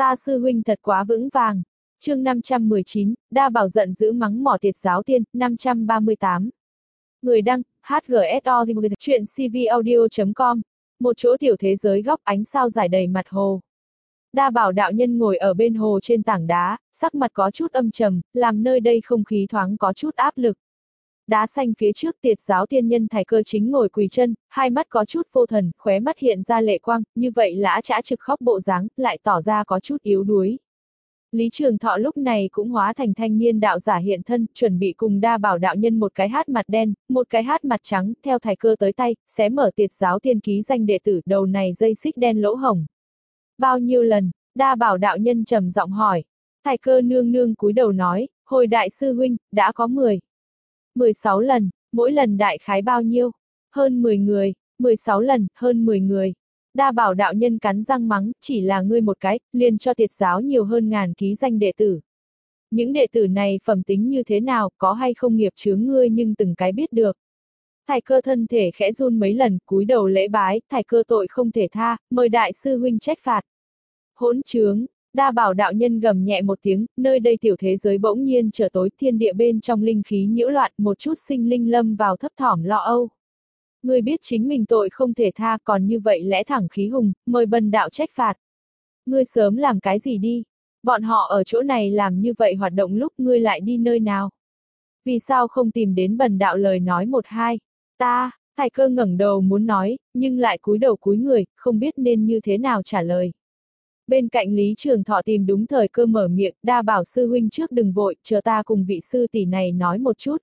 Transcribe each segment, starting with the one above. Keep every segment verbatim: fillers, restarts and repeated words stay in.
Ta sư huynh thật quá vững vàng. Chương năm trăm mười chín, Đa Bảo giận dữ mắng mỏ Tiệt giáo tiên, năm trăm ba mươi tám. Người đăng, hát giê ét o, chuyện cvaudio chấm com. Một chỗ tiểu thế giới góc ánh sao rải đầy mặt hồ. Đa Bảo đạo nhân ngồi ở bên hồ trên tảng đá, sắc mặt có chút âm trầm, làm nơi đây không khí thoáng có chút áp lực. Đá xanh phía trước Tiệt giáo tiên nhân Thải Cơ chính ngồi quỳ chân, hai mắt có chút vô thần, khóe mắt hiện ra lệ quang, như vậy lã chã trực khóc bộ dáng, lại tỏ ra có chút yếu đuối. Lý Trường Thọ lúc này cũng hóa thành thanh niên đạo giả hiện thân, chuẩn bị cùng Đa Bảo đạo nhân một cái hát mặt đen, một cái hát mặt trắng, theo Thải Cơ tới tay, xé mở Tiệt giáo tiên ký danh đệ tử, đầu này dây xích đen lỗ hổng. Bao nhiêu lần? Đa Bảo đạo nhân trầm giọng hỏi. Thải Cơ nương nương cúi đầu nói, hồi đại sư huynh, đã có mười. mười sáu lần, mỗi lần đại khái bao nhiêu? Hơn mười người, mười sáu lần, hơn mười người. Đa Bảo đạo nhân cắn răng mắng, chỉ là ngươi một cái, liền cho Tiệt giáo nhiều hơn ngàn ký danh đệ tử. Những đệ tử này phẩm tính như thế nào, có hay không nghiệp chướng ngươi nhưng từng cái biết được. Thải Cơ thân thể khẽ run mấy lần, cúi đầu lễ bái, Thải Cơ tội không thể tha, mời đại sư huynh trách phạt. Hỗn trướng! Đa Bảo đạo nhân gầm nhẹ một tiếng, nơi đây tiểu thế giới bỗng nhiên trở tối, thiên địa bên trong linh khí nhiễu loạn, một chút sinh linh lâm vào thấp thỏm lo âu. Ngươi biết chính mình tội không thể tha, còn như vậy lẽ thẳng khí hùng, mời bần đạo trách phạt. Ngươi sớm làm cái gì đi? Bọn họ ở chỗ này làm như vậy hoạt động lúc ngươi lại đi nơi nào? Vì sao không tìm đến bần đạo lời nói một hai? Ta, Thải Cơ ngẩng đầu muốn nói, nhưng lại cúi đầu cúi người, không biết nên như thế nào trả lời. Bên cạnh Lý Trường Thọ tìm đúng thời cơ mở miệng, Đa Bảo sư huynh trước đừng vội, chờ ta cùng vị sư tỷ này nói một chút.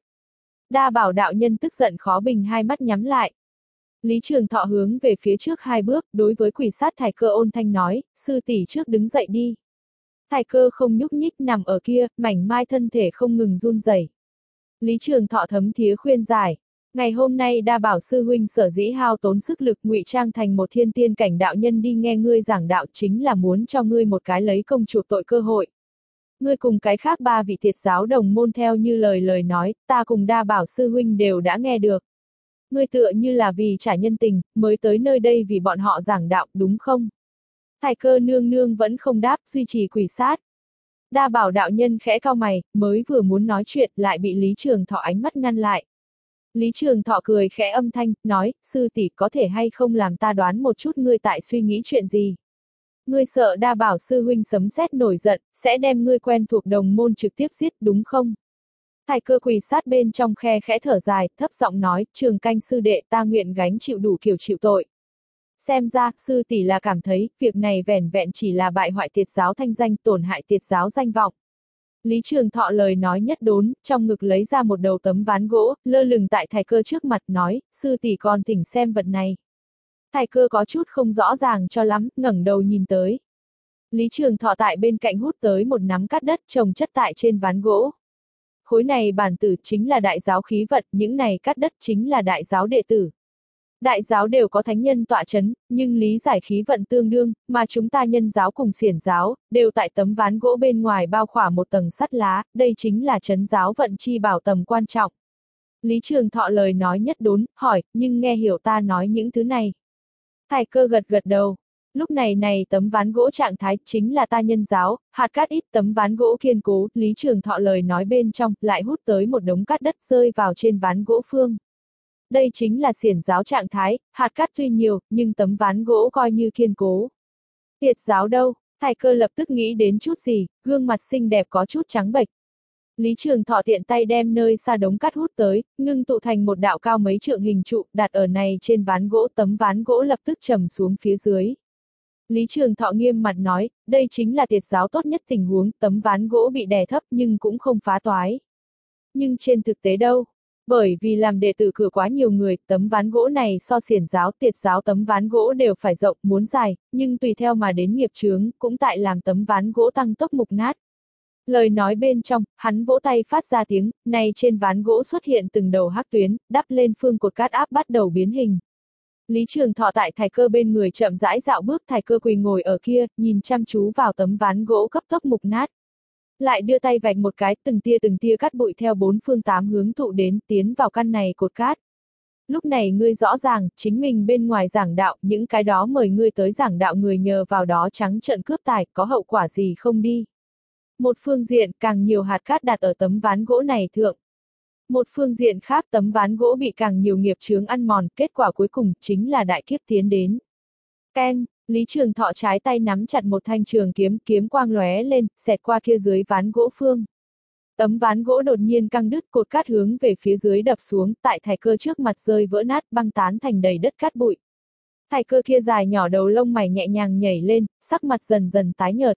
Đa Bảo đạo nhân tức giận khó bình hai mắt nhắm lại. Lý Trường Thọ hướng về phía trước hai bước, đối với quỷ sát Thải Cơ ôn thanh nói, sư tỷ trước đứng dậy đi. Thải Cơ không nhúc nhích nằm ở kia, mảnh mai thân thể không ngừng run rẩy. Lý Trường Thọ thấm thía khuyên giải. Ngày hôm nay Đa Bảo sư huynh sở dĩ hao tốn sức lực ngụy trang thành một thiên tiên cảnh đạo nhân đi nghe ngươi giảng đạo chính là muốn cho ngươi một cái lấy công chuộc tội cơ hội. Ngươi cùng cái khác ba vị Tiệt giáo đồng môn theo như lời lời nói, ta cùng Đa Bảo sư huynh đều đã nghe được. Ngươi tựa như là vì trả nhân tình, mới tới nơi đây vì bọn họ giảng đạo, đúng không? Thải Cơ nương nương vẫn không đáp, duy trì quỷ sát. Đa Bảo đạo nhân khẽ cau mày, mới vừa muốn nói chuyện, lại bị Lý Trường Thọ ánh mắt ngăn lại. Lý Trường Thọ cười khẽ âm thanh, nói, sư tỷ có thể hay không làm ta đoán một chút ngươi tại suy nghĩ chuyện gì? Ngươi sợ Đa Bảo sư huynh sấm sét nổi giận, sẽ đem ngươi quen thuộc đồng môn trực tiếp giết, đúng không? Thải Cơ quỳ sát bên trong khe khẽ thở dài, thấp giọng nói, Trường Canh sư đệ ta nguyện gánh chịu đủ kiểu chịu tội. Xem ra, sư tỷ là cảm thấy, việc này vẻn vẹn chỉ là bại hoại Tiệt giáo thanh danh, tổn hại Tiệt giáo danh vọng. Lý Trường Thọ lời nói nhất đốn, trong ngực lấy ra một đầu tấm ván gỗ, lơ lửng tại Thải Cơ trước mặt nói, sư tỷ con thỉnh xem vật này. Thải Cơ có chút không rõ ràng cho lắm, ngẩng đầu nhìn tới. Lý Trường Thọ tại bên cạnh hút tới một nắm cát đất trồng chất tại trên ván gỗ. Khối này bản tử chính là đại giáo khí vật, những này cát đất chính là đại giáo đệ tử. Đại giáo đều có thánh nhân tọa chấn, nhưng lý giải khí vận tương đương, mà chúng ta nhân giáo cùng xiển giáo, đều tại tấm ván gỗ bên ngoài bao khỏa một tầng sắt lá, đây chính là trấn giáo vận chi bảo tầm quan trọng. Lý Trường Thọ lời nói nhất đốn, hỏi, nhưng nghe hiểu ta nói những thứ này. Thải Cơ gật gật đầu. Lúc này này tấm ván gỗ trạng thái chính là ta nhân giáo, hạt cát ít tấm ván gỗ kiên cố, Lý Trường Thọ lời nói bên trong, lại hút tới một đống cát đất rơi vào trên ván gỗ phương. Đây chính là xiển giáo trạng thái, hạt cát tuy nhiều, nhưng tấm ván gỗ coi như kiên cố. Tiệt giáo đâu? Thải Cơ lập tức nghĩ đến chút gì, gương mặt xinh đẹp có chút trắng bệch. Lý Trường Thọ tiện tay đem nơi xa đống cát hút tới, ngưng tụ thành một đạo cao mấy trượng hình trụ, đặt ở này trên ván gỗ, tấm ván gỗ lập tức trầm xuống phía dưới. Lý Trường Thọ nghiêm mặt nói, đây chính là Tiệt giáo tốt nhất tình huống, tấm ván gỗ bị đè thấp nhưng cũng không phá toái. Nhưng trên thực tế đâu? Bởi vì làm đệ tử cửa quá nhiều người, tấm ván gỗ này so xiển giáo, Tiệt giáo tấm ván gỗ đều phải rộng, muốn dài, nhưng tùy theo mà đến nghiệp chướng, cũng tại làm tấm ván gỗ tăng tốc mục nát. Lời nói bên trong, hắn vỗ tay phát ra tiếng, này trên ván gỗ xuất hiện từng đầu hắc tuyến, đắp lên phương cột cát áp bắt đầu biến hình. Lý Trường Thọ tại Thải Cơ bên người chậm rãi dạo bước, Thải Cơ quỳ ngồi ở kia, nhìn chăm chú vào tấm ván gỗ cấp tốc mục nát. Lại đưa tay vạch một cái, từng tia từng tia cát bụi theo bốn phương tám hướng tụ đến, tiến vào căn này cột cát. Lúc này ngươi rõ ràng, chính mình bên ngoài giảng đạo, những cái đó mời ngươi tới giảng đạo người nhờ vào đó trắng trợn cướp tài, có hậu quả gì không đi. Một phương diện, càng nhiều hạt cát đặt ở tấm ván gỗ này thượng. Một phương diện khác, tấm ván gỗ bị càng nhiều nghiệp chướng ăn mòn, kết quả cuối cùng, chính là đại kiếp tiến đến. Keng, Lý Trường Thọ trái tay nắm chặt một thanh trường kiếm, kiếm quang lóe lên, xẹt qua kia dưới ván gỗ phương. Tấm ván gỗ đột nhiên căng đứt, cột cát hướng về phía dưới đập xuống, tại Thải Cơ trước mặt rơi vỡ nát, băng tán thành đầy đất cát bụi. Thải Cơ kia dài nhỏ đầu lông mày nhẹ nhàng nhảy lên, sắc mặt dần dần tái nhợt.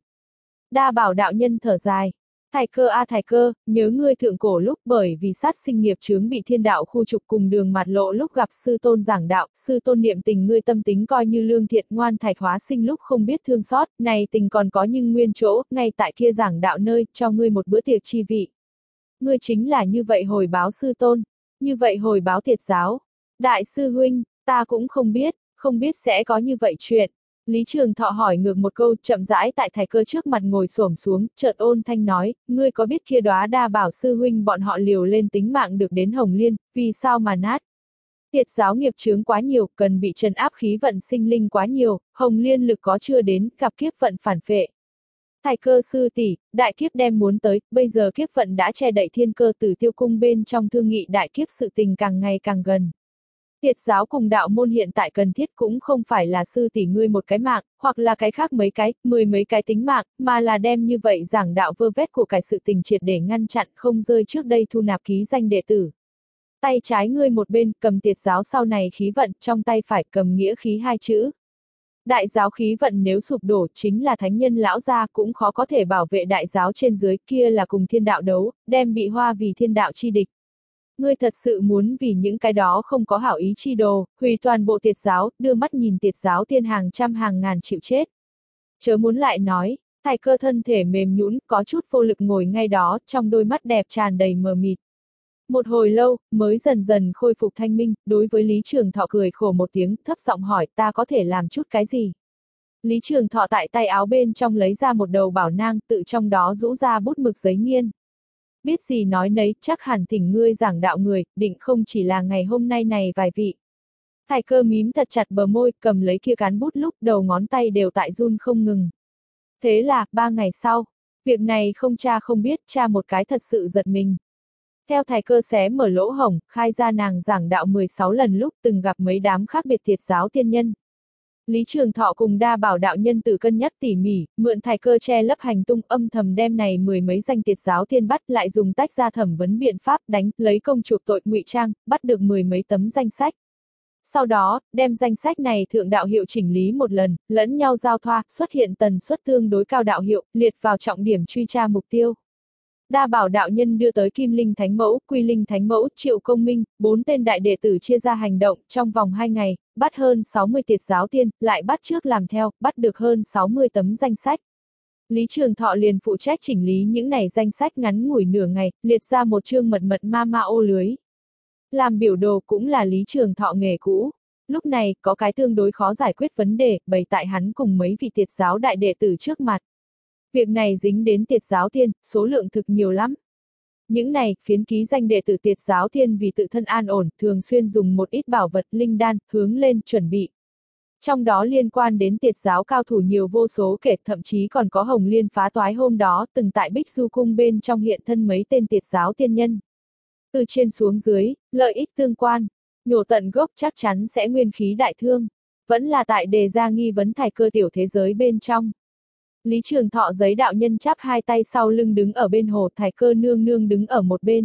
Đa Bảo đạo nhân thở dài. Thải Cơ a à Thải Cơ, nhớ ngươi thượng cổ lúc bởi vì sát sinh nghiệp chướng bị thiên đạo khu trục cùng đường mặt lộ lúc gặp sư tôn giảng đạo, sư tôn niệm tình ngươi tâm tính coi như lương thiện ngoan thạch hóa sinh lúc không biết thương xót, này tình còn có nhưng nguyên chỗ, ngay tại kia giảng đạo nơi, cho ngươi một bữa tiệc chi vị. Ngươi chính là như vậy hồi báo sư tôn, như vậy hồi báo tiệt giáo. Đại sư huynh, ta cũng không biết, không biết sẽ có như vậy chuyện. Lý Trường Thọ hỏi ngược một câu, chậm rãi tại Thải Cơ trước mặt ngồi xổm xuống, chợt ôn thanh nói, ngươi có biết kia đóa Đa Bảo sư huynh bọn họ liều lên tính mạng được đến Hồng Liên, vì sao mà nát? Tiệt giáo nghiệp chướng quá nhiều, cần bị trấn áp khí vận sinh linh quá nhiều, Hồng Liên lực có chưa đến, gặp kiếp vận phản phệ. Thải Cơ sư tỷ, đại kiếp đem muốn tới, bây giờ kiếp vận đã che đậy thiên cơ Tử Tiêu cung bên trong thương nghị đại kiếp sự tình càng ngày càng gần. Tiệt giáo cùng đạo môn hiện tại cần thiết cũng không phải là sư tỷ ngươi một cái mạng, hoặc là cái khác mấy cái, mười mấy cái tính mạng, mà là đem như vậy giảng đạo vơ vét của cải sự tình triệt để ngăn chặn không rơi trước đây thu nạp ký danh đệ tử. Tay trái ngươi một bên cầm tiệt giáo sau này khí vận, trong tay phải cầm nghĩa khí hai chữ. Đại giáo khí vận nếu sụp đổ chính là thánh nhân lão gia cũng khó có thể bảo vệ đại giáo trên dưới, kia là cùng thiên đạo đấu, đem bị hoa vì thiên đạo chi địch. Ngươi thật sự muốn vì những cái đó không có hảo ý chi đồ, hủy toàn bộ tiệt giáo, đưa mắt nhìn tiệt giáo tiên hàng trăm hàng ngàn chịu chết. Chớ muốn lại nói, Thải Cơ thân thể mềm nhũn, có chút vô lực ngồi ngay đó, trong đôi mắt đẹp tràn đầy mờ mịt. Một hồi lâu, mới dần dần khôi phục thanh minh, đối với Lý Trường Thọ cười khổ một tiếng, thấp giọng hỏi ta có thể làm chút cái gì. Lý Trường Thọ tại tay áo bên trong lấy ra một đầu bảo nang, tự trong đó rũ ra bút mực giấy nghiên. Biết gì nói nấy, chắc hẳn thỉnh ngươi giảng đạo người, định không chỉ là ngày hôm nay này vài vị. Thải Cơ mím thật chặt bờ môi, cầm lấy kia cán bút lúc đầu ngón tay đều tại run không ngừng. Thế là, ba ngày sau, việc này không cha không biết, cha một cái thật sự giật mình. Theo Thải Cơ xé mở lỗ hổng, khai ra nàng giảng đạo mười sáu lần lúc từng gặp mấy đám khác biệt tiệt giáo tiên nhân. Lý Trường Thọ cùng Đa Bảo đạo nhân tự cân nhắc tỉ mỉ, mượn Thải Cơ che lấp hành tung âm thầm đem này mười mấy danh tiệt giáo tiên bắt lại dùng tách ra thẩm vấn biện pháp đánh, lấy công chuộc tội ngụy trang, bắt được mười mấy tấm danh sách. Sau đó, đem danh sách này thượng đạo hiệu chỉnh lý một lần, lẫn nhau giao thoa, xuất hiện tần suất tương đối cao đạo hiệu, liệt vào trọng điểm truy tra mục tiêu. Đa Bảo đạo nhân đưa tới Kim Linh Thánh Mẫu, Quy Linh Thánh Mẫu, Triệu Công Minh, bốn tên đại đệ tử chia ra hành động, trong vòng hai ngày, bắt hơn sáu mươi tiệt giáo tiên, lại bắt trước làm theo, bắt được hơn sáu mươi tấm danh sách. Lý Trường Thọ liền phụ trách chỉnh lý những này danh sách ngắn ngủi nửa ngày, liệt ra một chương mật mật ma ma ô lưới. Làm biểu đồ cũng là Lý Trường Thọ nghề cũ. Lúc này, có cái tương đối khó giải quyết vấn đề, bày tại hắn cùng mấy vị tiệt giáo đại đệ tử trước mặt. Việc này dính đến tiệt giáo tiên, số lượng thực nhiều lắm. Những này, phiến ký danh đệ tử tiệt giáo tiên vì tự thân an ổn, thường xuyên dùng một ít bảo vật linh đan, hướng lên, chuẩn bị. Trong đó liên quan đến tiệt giáo cao thủ nhiều vô số kể, thậm chí còn có Hồng Liên phá toái hôm đó, từng tại Bích Du Cung bên trong hiện thân mấy tên tiệt giáo tiên nhân. Từ trên xuống dưới, lợi ích tương quan, nhổ tận gốc chắc chắn sẽ nguyên khí đại thương. Vẫn là tại đề ra nghi vấn Thải Cơ tiểu thế giới bên trong. Lý Trường Thọ giấy đạo nhân chắp hai tay sau lưng đứng ở bên hồ, Thải Cơ nương nương đứng ở một bên.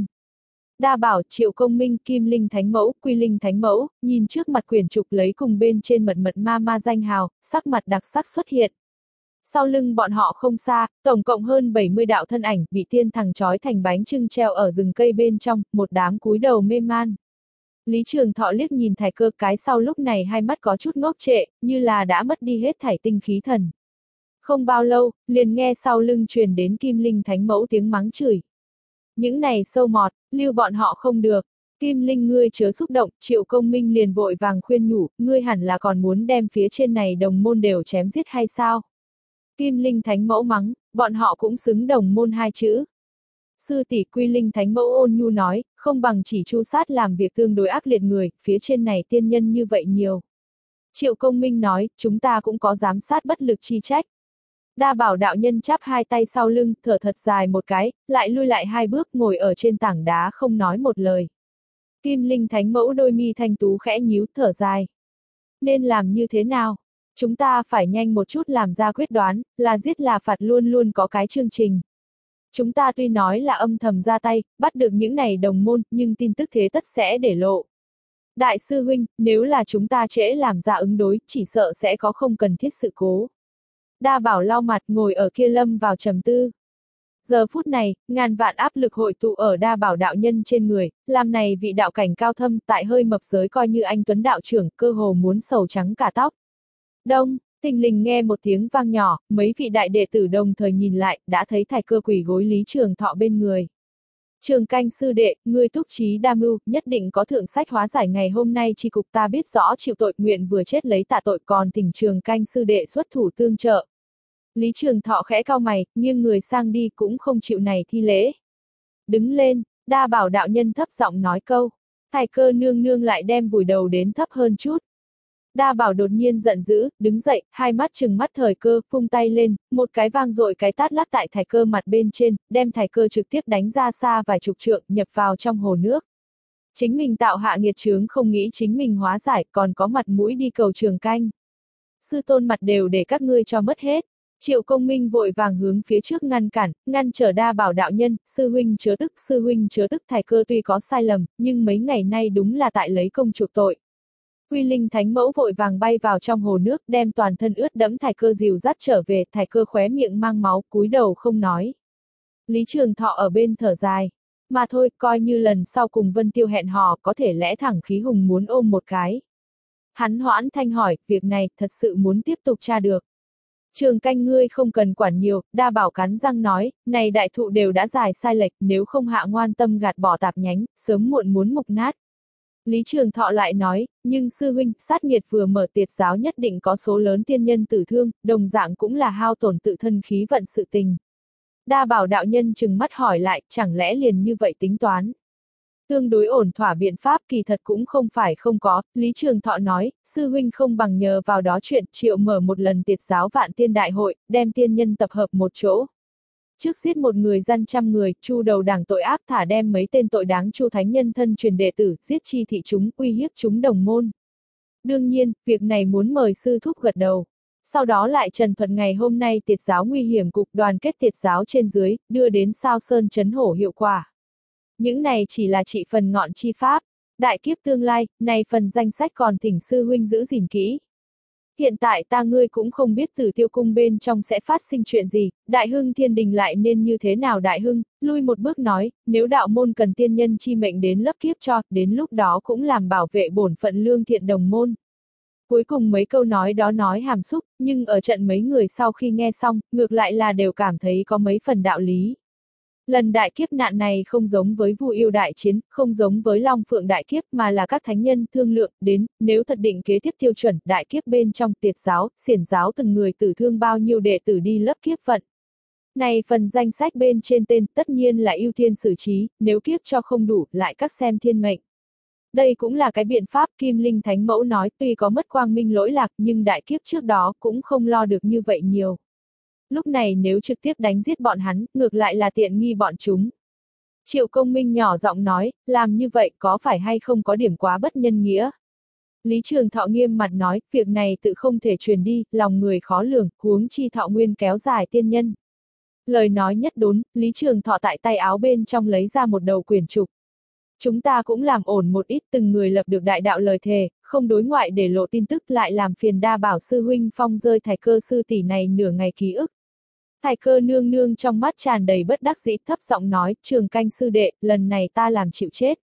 Đa Bảo, Triệu Công Minh, Kim Linh Thánh Mẫu, Quy Linh Thánh Mẫu, nhìn trước mặt quyển trục lấy cùng bên trên mật mật ma ma danh hào, sắc mặt đặc sắc xuất hiện. Sau lưng bọn họ không xa, tổng cộng hơn bảy mươi đạo thân ảnh, bị tiên thằng trói thành bánh trưng treo ở rừng cây bên trong, một đám cúi đầu mê man. Lý Trường Thọ liếc nhìn Thải Cơ cái sau lúc này hai mắt có chút ngốc trệ, như là đã mất đi hết thảy tinh khí thần. Không bao lâu, liền nghe sau lưng truyền đến Kim Linh Thánh Mẫu tiếng mắng chửi. Những này sâu mọt, lưu bọn họ không được. Kim Linh ngươi chớ xúc động, Triệu Công Minh liền vội vàng khuyên nhủ, ngươi hẳn là còn muốn đem phía trên này đồng môn đều chém giết hay sao? Kim Linh Thánh Mẫu mắng, bọn họ cũng xứng đồng môn hai chữ. Sư tỷ Quy Linh Thánh Mẫu ôn nhu nói, không bằng chỉ chu sát làm việc tương đối ác liệt người, phía trên này tiên nhân như vậy nhiều. Triệu Công Minh nói, chúng ta cũng có giám sát bất lực chi trách. Đa Bảo đạo nhân chắp hai tay sau lưng, thở thật dài một cái, lại lui lại hai bước ngồi ở trên tảng đá không nói một lời. Kim Linh Thánh Mẫu đôi mi thanh tú khẽ nhíu, thở dài. Nên làm như thế nào? Chúng ta phải nhanh một chút làm ra quyết đoán, là giết là phạt luôn luôn có cái chương trình. Chúng ta tuy nói là âm thầm ra tay, bắt được những này đồng môn, nhưng tin tức thế tất sẽ để lộ. Đại sư huynh, nếu là chúng ta trễ làm ra ứng đối, chỉ sợ sẽ có không cần thiết sự cố. Đa Bảo lau mặt ngồi ở kia lâm vào trầm tư. Giờ phút này, ngàn vạn áp lực hội tụ ở Đa Bảo đạo nhân trên người, làm này vị đạo cảnh cao thâm tại hơi mập giới coi như anh Tuấn đạo trưởng, cơ hồ muốn sầu trắng cả tóc. Đông, thình lình nghe một tiếng vang nhỏ, mấy vị đại đệ tử đồng thời nhìn lại, đã thấy Thải Cơ quỳ gối Lý Trường Thọ bên người. Trường Canh sư đệ, ngươi túc trí đa mưu, nhất định có thượng sách hóa giải ngày hôm nay chi cục ta biết rõ chịu tội nguyện vừa chết lấy tạ tội còn thỉnh Trường Canh sư đệ xuất thủ tương trợ. Lý Trường Thọ khẽ cau mày, nghiêng người sang đi cũng không chịu này thi lễ. Đứng lên, Đa Bảo đạo nhân thấp giọng nói câu. Thải Cơ nương nương lại đem vùi đầu đến thấp hơn chút. Đa Bảo đột nhiên giận dữ, đứng dậy, hai mắt trừng mắt Thời Cơ, vung tay lên, một cái vang dội cái tát lắc tại Thải Cơ mặt bên trên, đem Thải Cơ trực tiếp đánh ra xa vài chục trượng, nhập vào trong hồ nước. Chính mình tạo hạ nghiệt chướng không nghĩ chính mình hóa giải, còn có mặt mũi đi cầu Trường Canh. Sư tôn mặt đều để các ngươi cho mất hết. Triệu Công Minh vội vàng hướng phía trước ngăn cản, ngăn trở Đa Bảo đạo nhân, sư huynh chớ tức, sư huynh chớ tức. Thải Cơ tuy có sai lầm, nhưng mấy ngày nay đúng là tại lấy công chuộc tội. Quy Linh Thánh Mẫu vội vàng bay vào trong hồ nước, đem toàn thân ướt đẫm Thải Cơ dìu dắt trở về, Thải Cơ khóe miệng mang máu, cúi đầu không nói. Lý Trường Thọ ở bên thở dài. Mà thôi, coi như lần sau cùng Vân Tiêu hẹn hò, có thể lẽ thẳng khí hùng muốn ôm một cái. Hắn hoãn thanh hỏi, việc này, thật sự muốn tiếp tục tra được. Trường Canh ngươi không cần quản nhiều, Đa Bảo cắn răng nói, này đại thụ đều đã dài sai lệch, nếu không hạ ngoan tâm gạt bỏ tạp nhánh, sớm muộn muốn mục nát. Lý Trường Thọ lại nói, nhưng sư huynh, sát nghiệt vừa mở tiệt giáo nhất định có số lớn tiên nhân tử thương, đồng dạng cũng là hao tổn tự thân khí vận sự tình. Đa Bảo đạo nhân trừng mắt hỏi lại, chẳng lẽ liền như vậy tính toán? Tương đối ổn thỏa biện pháp kỳ thật cũng không phải không có, Lý Trường Thọ nói, sư huynh không bằng nhờ vào đó chuyện triệu mở một lần tiệt giáo vạn tiên đại hội, đem tiên nhân tập hợp một chỗ. Trước giết một người dân trăm người, chu đầu đảng tội ác thả đem mấy tên tội đáng chu thánh nhân thân truyền đệ tử, giết chi thị chúng, uy hiếp chúng đồng môn. Đương nhiên, việc này muốn mời sư thúc gật đầu. Sau đó lại trần thuật ngày hôm nay tiệt giáo nguy hiểm cục đoàn kết tiệt giáo trên dưới, đưa đến sao sơn chấn hổ hiệu quả. Những này chỉ là trị phần ngọn chi pháp. Đại kiếp tương lai, này phần danh sách còn thỉnh sư huynh giữ gìn kỹ. Hiện tại ta ngươi cũng không biết Tử Tiêu cung bên trong sẽ phát sinh chuyện gì, Đại Hưng Thiên Đình lại nên như thế nào. Đại Hưng, lui một bước nói, nếu đạo môn cần tiên nhân chi mệnh đến lấp kiếp cho, đến lúc đó cũng làm bảo vệ bổn phận lương thiện đồng môn. Cuối cùng mấy câu nói đó nói hàm xúc, nhưng ở trận mấy người sau khi nghe xong, ngược lại là đều cảm thấy có mấy phần đạo lý. Lần đại kiếp nạn này không giống với Vu Yêu đại chiến, không giống với Long Phượng đại kiếp mà là các thánh nhân thương lượng đến, nếu thật định kế tiếp tiêu chuẩn đại kiếp bên trong tiệt giáo, xiển giáo từng người tử thương bao nhiêu đệ tử đi lấp kiếp vận. Này phần danh sách bên trên tên tất nhiên là ưu tiên xử trí, nếu kiếp cho không đủ lại các xem thiên mệnh. Đây cũng là cái biện pháp Kim Linh Thánh Mẫu nói tuy có mất quang minh lỗi lạc nhưng đại kiếp trước đó cũng không lo được như vậy nhiều. Lúc này nếu trực tiếp đánh giết bọn hắn, ngược lại là tiện nghi bọn chúng. Triệu Công Minh nhỏ giọng nói, làm như vậy có phải hay không có điểm quá bất nhân nghĩa. Lý Trường Thọ nghiêm mặt nói, việc này tự không thể truyền đi, lòng người khó lường, huống chi Thọ Nguyên kéo dài tiên nhân. Lời nói nhất đốn, Lý Trường Thọ tại tay áo bên trong lấy ra một đầu quyển trục. Chúng ta cũng làm ổn một ít từng người lập được đại đạo lời thề, không đối ngoại để lộ tin tức lại làm phiền Đa Bảo sư huynh phong rơi Thải Cơ sư tỷ này nửa ngày ký ức. Thải Cơ nương nương trong mắt tràn đầy bất đắc dĩ thấp giọng nói, Trường Canh sư đệ, lần này ta làm chịu chết.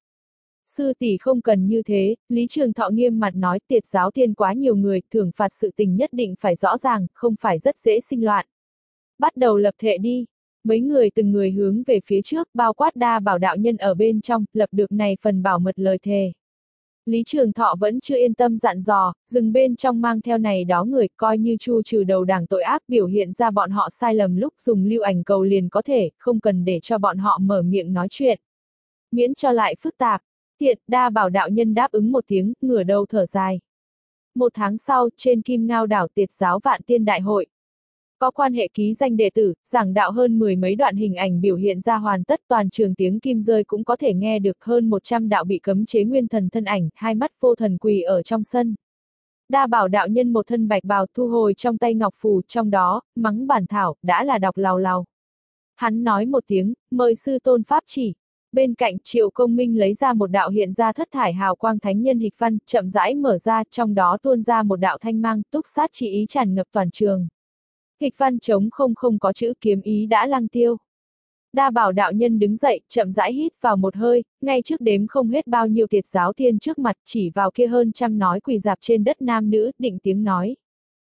Sư tỷ không cần như thế, Lý Trường Thọ nghiêm mặt nói tiệt giáo thiên quá nhiều người, thưởng phạt sự tình nhất định phải rõ ràng, không phải rất dễ sinh loạn. Bắt đầu lập thệ đi. Mấy người từng người hướng về phía trước, bao quát Đa Bảo đạo nhân ở bên trong, lập được này phần bảo mật lời thề. Lý Trường Thọ vẫn chưa yên tâm dặn dò, dừng bên trong mang theo này đó người, coi như chu trừ đầu đảng tội ác, biểu hiện ra bọn họ sai lầm lúc dùng lưu ảnh cầu liền có thể, không cần để cho bọn họ mở miệng nói chuyện. Miễn cho lại phức tạp. Thiện, Đa Bảo đạo nhân đáp ứng một tiếng, ngửa đầu thở dài. Một tháng sau, trên Kim Ngao đảo Tiệt giáo Vạn Tiên Đại hội. Có quan hệ ký danh đệ tử, giảng đạo hơn mười mấy đoạn hình ảnh biểu hiện ra hoàn tất, toàn trường tiếng kim rơi cũng có thể nghe được, hơn một trăm đạo bị cấm chế nguyên thần thân ảnh, hai mắt vô thần quỳ ở trong sân. Đa Bảo đạo nhân một thân bạch bào thu hồi trong tay ngọc phù, trong đó, mắng bản thảo, đã là đọc lào lào. Hắn nói một tiếng, mời sư tôn pháp chỉ. Bên cạnh Triệu Công Minh lấy ra một đạo hiện ra thất thải hào quang thánh nhân hịch văn, chậm rãi mở ra, trong đó tuôn ra một đạo thanh mang, túc sát chỉ ý tràn ngập toàn trường. Hịch văn trống không không có chữ kiếm ý đã lăng tiêu. Đa Bảo đạo nhân đứng dậy, chậm rãi hít vào một hơi, ngay trước đếm không hết bao nhiêu Tiệt giáo tiên trước mặt, chỉ vào kia hơn trăm nói quỳ dạp trên đất nam nữ, định tiếng nói.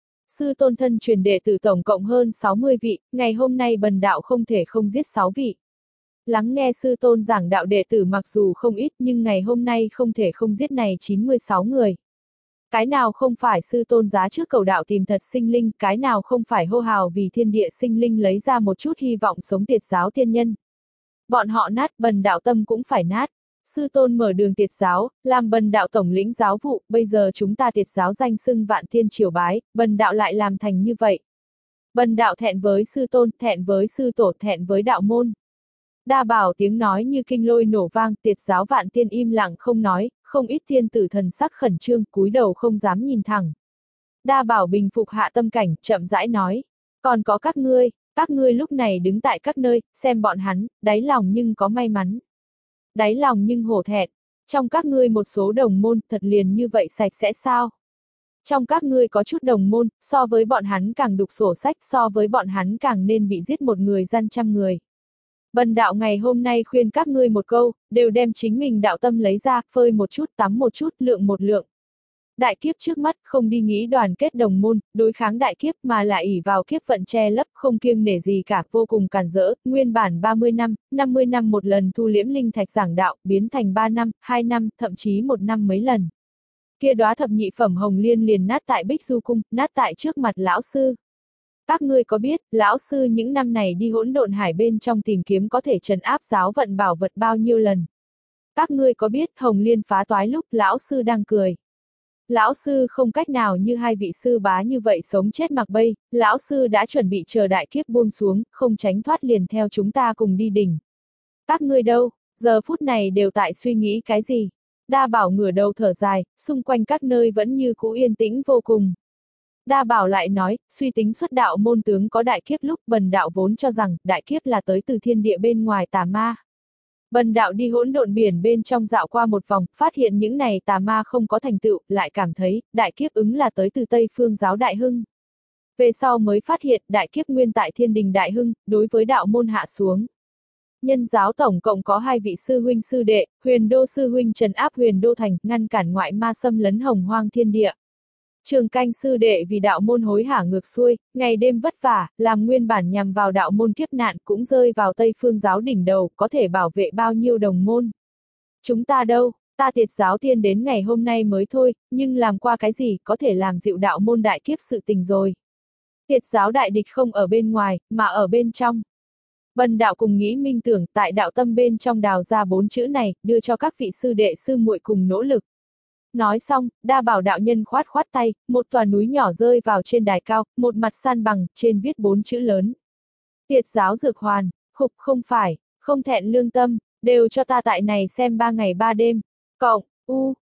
Sư tôn thân truyền đệ tử tổng cộng hơn sáu mươi vị, ngày hôm nay bần đạo không thể không giết sáu vị. Lắng nghe sư tôn giảng đạo đệ tử mặc dù không ít nhưng ngày hôm nay không thể không giết này chín mươi sáu người. Cái nào không phải sư tôn giá trước cầu đạo tìm thật sinh linh, cái nào không phải hô hào vì thiên địa sinh linh lấy ra một chút hy vọng sống Tiệt giáo tiên nhân. Bọn họ nát, bần đạo tâm cũng phải nát. Sư tôn mở đường Tiệt giáo, làm bần đạo tổng lĩnh giáo vụ, bây giờ chúng ta Tiệt giáo danh xưng vạn tiên triều bái, bần đạo lại làm thành như vậy. Bần đạo thẹn với sư tôn, thẹn với sư tổ, thẹn với đạo môn. Đa Bảo tiếng nói như kinh lôi nổ vang, Tiệt giáo Vạn Tiên im lặng không nói, không ít tiên tử thần sắc khẩn trương, cúi đầu không dám nhìn thẳng. Đa Bảo bình phục hạ tâm cảnh, chậm rãi nói, còn có các ngươi, các ngươi lúc này đứng tại các nơi, xem bọn hắn, đáy lòng nhưng có may mắn. Đáy lòng nhưng hổ thẹn, trong các ngươi một số đồng môn, thật liền như vậy sạch sẽ sao? Trong các ngươi có chút đồng môn, so với bọn hắn càng đục sổ sách, so với bọn hắn càng nên bị giết một người gian trăm người. Bần đạo ngày hôm nay khuyên các ngươi một câu, đều đem chính mình đạo tâm lấy ra, phơi một chút, tắm một chút, lượng một lượng. Đại kiếp trước mắt, không đi nghĩ đoàn kết đồng môn, đối kháng đại kiếp mà lại ỷ vào kiếp vận che lấp, không kiêng nể gì cả, vô cùng cản rỡ, nguyên bản ba mươi năm, năm mươi năm một lần thu liễm linh thạch giảng đạo, biến thành ba năm, hai năm, thậm chí một năm mấy lần. Kia đóa thập nhị phẩm hồng liên liền nát tại Bích Du Cung, nát tại trước mặt lão sư. Các ngươi có biết, lão sư những năm này đi hỗn độn hải bên trong tìm kiếm có thể trấn áp giáo vận bảo vật bao nhiêu lần? Các ngươi có biết, hồng liên phá toái lúc lão sư đang cười. Lão sư không cách nào như hai vị sư bá như vậy sống chết mặc bay, lão sư đã chuẩn bị chờ đại kiếp buông xuống, không tránh thoát liền theo chúng ta cùng đi đỉnh. Các ngươi đâu, giờ phút này đều tại suy nghĩ cái gì? Đa Bảo ngửa đầu thở dài, xung quanh các nơi vẫn như cũ yên tĩnh vô cùng. Đa Bảo lại nói, suy tính xuất đạo môn tướng có đại kiếp lúc bần đạo vốn cho rằng đại kiếp là tới từ thiên địa bên ngoài tà ma. Bần đạo đi hỗn độn biển bên trong dạo qua một vòng, phát hiện những này tà ma không có thành tựu, lại cảm thấy đại kiếp ứng là tới từ Tây Phương giáo Đại Hưng. Về sau mới phát hiện đại kiếp nguyên tại Thiên Đình Đại Hưng, đối với đạo môn hạ xuống. Nhân giáo tổng cộng có hai vị sư huynh sư đệ, Huyền Đô sư huynh trấn áp Huyền Đô thành, ngăn cản ngoại ma xâm lấn hồng hoang thiên địa. Trường Canh sư đệ vì đạo môn hối hả ngược xuôi, ngày đêm vất vả, làm nguyên bản nhằm vào đạo môn kiếp nạn cũng rơi vào Tây Phương giáo đỉnh đầu, có thể bảo vệ bao nhiêu đồng môn. Chúng ta đâu, ta Tiệt giáo tiên đến ngày hôm nay mới thôi, nhưng làm qua cái gì có thể làm dịu đạo môn đại kiếp sự tình rồi. Tiệt giáo đại địch không ở bên ngoài, mà ở bên trong. Bần đạo cùng nghĩ minh tưởng tại đạo tâm bên trong đào ra bốn chữ này, đưa cho các vị sư đệ sư muội cùng nỗ lực. Nói xong, Đa Bảo đạo nhân khoát khoát tay, một tòa núi nhỏ rơi vào trên đài cao, một mặt san bằng, trên viết bốn chữ lớn. Tiệt giáo dược hoàn, khục không phải, không thẹn lương tâm, đều cho ta tại này xem ba ngày ba đêm, cộng, u,